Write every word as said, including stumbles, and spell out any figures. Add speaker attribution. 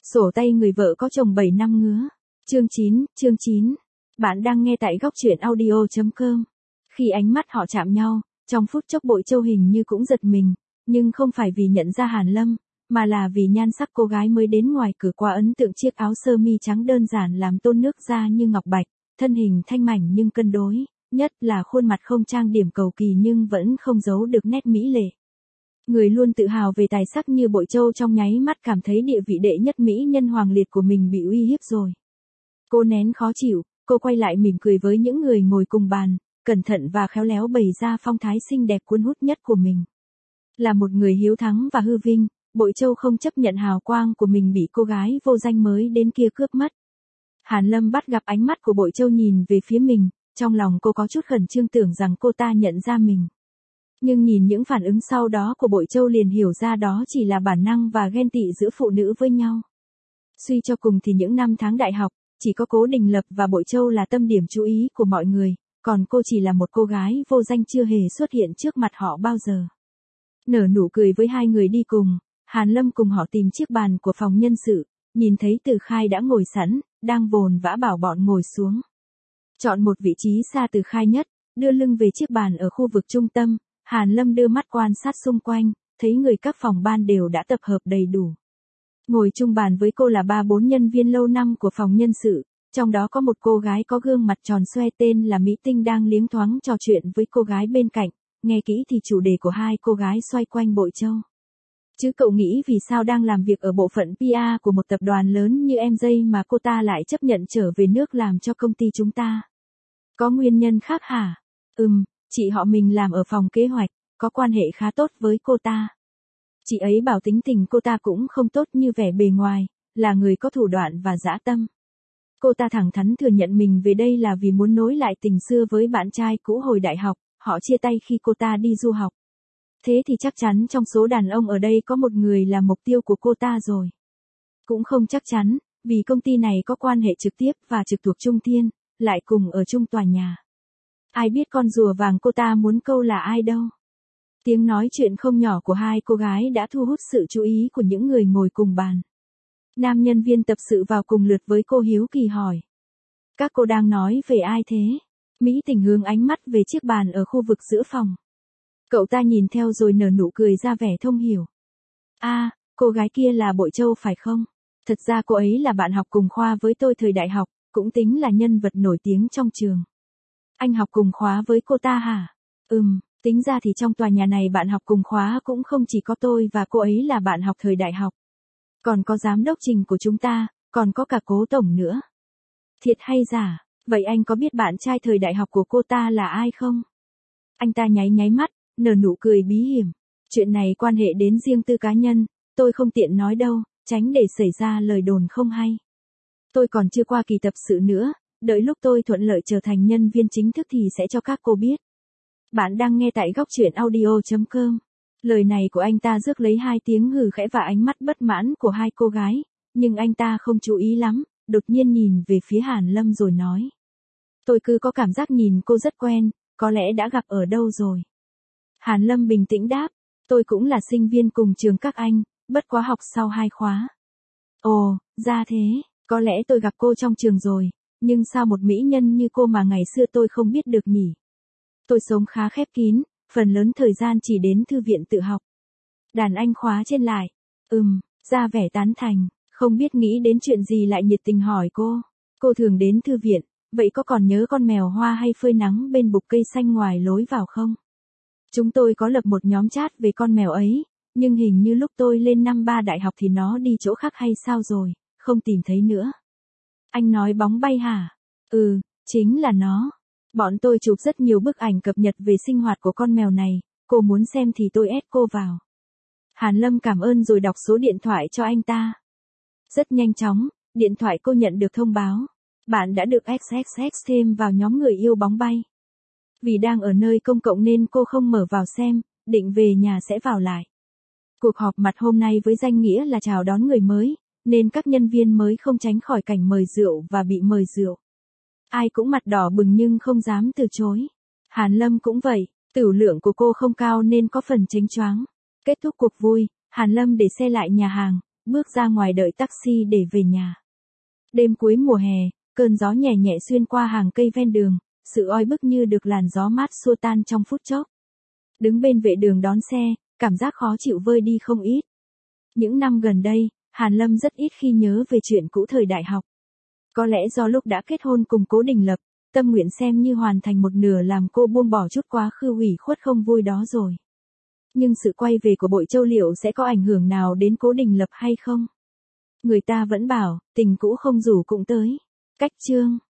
Speaker 1: Sổ tay người vợ có chồng bảy năm ngứa. Chương chín, chương chín. Bạn đang nghe tại góc truyện audio chấm com. Khi ánh mắt họ chạm nhau, trong phút chốc Bội Châu hình như cũng giật mình, nhưng không phải vì nhận ra Hàn Lâm, mà là vì nhan sắc cô gái mới đến ngoài cửa qua ấn tượng chiếc áo sơ mi trắng đơn giản làm tôn nước da như ngọc bạch, thân hình thanh mảnh nhưng cân đối, nhất là khuôn mặt không trang điểm cầu kỳ nhưng vẫn không giấu được nét mỹ lệ. Người luôn tự hào về tài sắc như Bội Châu trong nháy mắt cảm thấy địa vị đệ nhất mỹ nhân hoàng liệt của mình bị uy hiếp rồi. Cô nén khó chịu, cô quay lại mỉm cười với những người ngồi cùng bàn, cẩn thận và khéo léo bày ra phong thái xinh đẹp cuốn hút nhất của mình. Là một người hiếu thắng và hư vinh, Bội Châu không chấp nhận hào quang của mình bị cô gái vô danh mới đến kia cướp mất. Hàn Lâm bắt gặp ánh mắt của Bội Châu nhìn về phía mình, trong lòng cô có chút khẩn trương tưởng rằng cô ta nhận ra mình. Nhưng nhìn những phản ứng sau đó của Bội Châu liền hiểu ra đó chỉ là bản năng và ghen tị giữa phụ nữ với nhau. Suy cho cùng thì những năm tháng đại học, chỉ có Cố Đình Lập và Bội Châu là tâm điểm chú ý của mọi người, còn cô chỉ là một cô gái vô danh chưa hề xuất hiện trước mặt họ bao giờ. Nở nụ cười với hai người đi cùng, Hàn Lâm cùng họ tìm chiếc bàn của phòng nhân sự, nhìn thấy Từ Khai đã ngồi sẵn, đang vồn vã bảo bọn ngồi xuống. Chọn một vị trí xa Từ Khai nhất, đưa lưng về chiếc bàn ở khu vực trung tâm, Hàn Lâm đưa mắt quan sát xung quanh, thấy người các phòng ban đều đã tập hợp đầy đủ. Ngồi chung bàn với cô là ba bốn nhân viên lâu năm của phòng nhân sự, trong đó có một cô gái có gương mặt tròn xoe tên là Mỹ Tinh đang liếng thoáng trò chuyện với cô gái bên cạnh, nghe kỹ thì chủ đề của hai cô gái xoay quanh Bội Châu. Chứ cậu nghĩ vì sao đang làm việc ở bộ phận pê e của một tập đoàn lớn như em gi mà cô ta lại chấp nhận trở về nước làm cho công ty chúng ta? Có nguyên nhân khác hả? Ừm, chị họ mình làm ở phòng kế hoạch, có quan hệ khá tốt với cô ta. Chị ấy bảo tính tình cô ta cũng không tốt như vẻ bề ngoài, là người có thủ đoạn và dã tâm. Cô ta thẳng thắn thừa nhận mình về đây là vì muốn nối lại tình xưa với bạn trai cũ hồi đại học, họ chia tay khi cô ta đi du học. Thế thì chắc chắn trong số đàn ông ở đây có một người là mục tiêu của cô ta rồi. Cũng không chắc chắn, vì công ty này có quan hệ trực tiếp và trực thuộc Trung Thiên, lại cùng ở chung tòa nhà. Ai biết con rùa vàng cô ta muốn câu là ai đâu. Tiếng nói chuyện không nhỏ của hai cô gái đã thu hút sự chú ý của những người ngồi cùng bàn. Nam nhân viên tập sự vào cùng lượt với cô hiếu kỳ hỏi. Các cô đang nói về ai thế? Mỹ Tình hướng ánh mắt về chiếc bàn ở khu vực giữa phòng. Cậu ta nhìn theo rồi nở nụ cười ra vẻ thông hiểu. À, cô gái kia là Bội Châu phải không? Thật ra cô ấy là bạn học cùng khoa với tôi thời đại học, cũng tính là nhân vật nổi tiếng trong trường. Anh học cùng khóa với cô ta hả? Ừm, tính ra thì trong tòa nhà này bạn học cùng khóa cũng không chỉ có tôi và cô ấy là bạn học thời đại học. Còn có giám đốc Trình của chúng ta, còn có cả Cố tổng nữa. Thiệt hay giả? Vậy anh có biết bạn trai thời đại học của cô ta là ai không? Anh ta nháy nháy mắt, nở nụ cười bí hiểm. Chuyện này quan hệ đến riêng tư cá nhân, tôi không tiện nói đâu, tránh để xảy ra lời đồn không hay. Tôi còn chưa qua kỳ tập sự nữa, đợi lúc tôi thuận lợi trở thành nhân viên chính thức thì sẽ cho các cô biết. Bạn đang nghe tại góc truyện audio chấm com. Lời này của anh ta rước lấy hai tiếng hừ khẽ và ánh mắt bất mãn của hai cô gái, nhưng anh ta không chú ý lắm, đột nhiên nhìn về phía Hàn Lâm rồi nói. Tôi cứ có cảm giác nhìn cô rất quen, có lẽ đã gặp ở đâu rồi. Hàn Lâm bình tĩnh đáp, tôi cũng là sinh viên cùng trường các anh, bất quá học sau hai khóa. Ồ, ra thế, có lẽ tôi gặp cô trong trường rồi, nhưng sao một mỹ nhân như cô mà ngày xưa tôi không biết được nhỉ? Tôi sống khá khép kín, phần lớn thời gian chỉ đến thư viện tự học. Đàn anh khóa trên lại. Ừm, ra vẻ tán thành, không biết nghĩ đến chuyện gì lại nhiệt tình hỏi cô. Cô thường đến thư viện, vậy có còn nhớ con mèo hoa hay phơi nắng bên bụi cây xanh ngoài lối vào không? Chúng tôi có lập một nhóm chat về con mèo ấy, nhưng hình như lúc tôi lên năm ba đại học thì nó đi chỗ khác hay sao rồi, không tìm thấy nữa. Anh nói bóng bay hả? Ừ, chính là nó. Bọn tôi chụp rất nhiều bức ảnh cập nhật về sinh hoạt của con mèo này, cô muốn xem thì tôi add cô vào. Hàn Lâm cảm ơn rồi đọc số điện thoại cho anh ta. Rất nhanh chóng, điện thoại cô nhận được thông báo. Bạn đã được ích ích ích thêm vào nhóm người yêu bóng bay. Vì đang ở nơi công cộng nên cô không mở vào xem, định về nhà sẽ vào lại. Cuộc họp mặt hôm nay với danh nghĩa là chào đón người mới, nên các nhân viên mới không tránh khỏi cảnh mời rượu và bị mời rượu. Ai cũng mặt đỏ bừng nhưng không dám từ chối. Hàn Lâm cũng vậy, tửu lượng của cô không cao nên có phần chênh choáng. Kết thúc cuộc vui, Hàn Lâm để xe lại nhà hàng, bước ra ngoài đợi taxi để về nhà. Đêm cuối mùa hè, cơn gió nhẹ nhẹ xuyên qua hàng cây ven đường, sự oi bức như được làn gió mát xua tan trong phút chốc. Đứng bên vệ đường đón xe, cảm giác khó chịu vơi đi không ít. Những năm gần đây, Hàn Lâm rất ít khi nhớ về chuyện cũ thời đại học. Có lẽ do lúc đã kết hôn cùng Cố Đình Lập, tâm nguyện xem như hoàn thành một nửa làm cô buông bỏ chút quá khứ ủy khuất không vui đó rồi. Nhưng sự quay về của Bội Châu liệu sẽ có ảnh hưởng nào đến Cố Đình Lập hay không? Người ta vẫn bảo, tình cũ không rủ cũng tới. Cách chương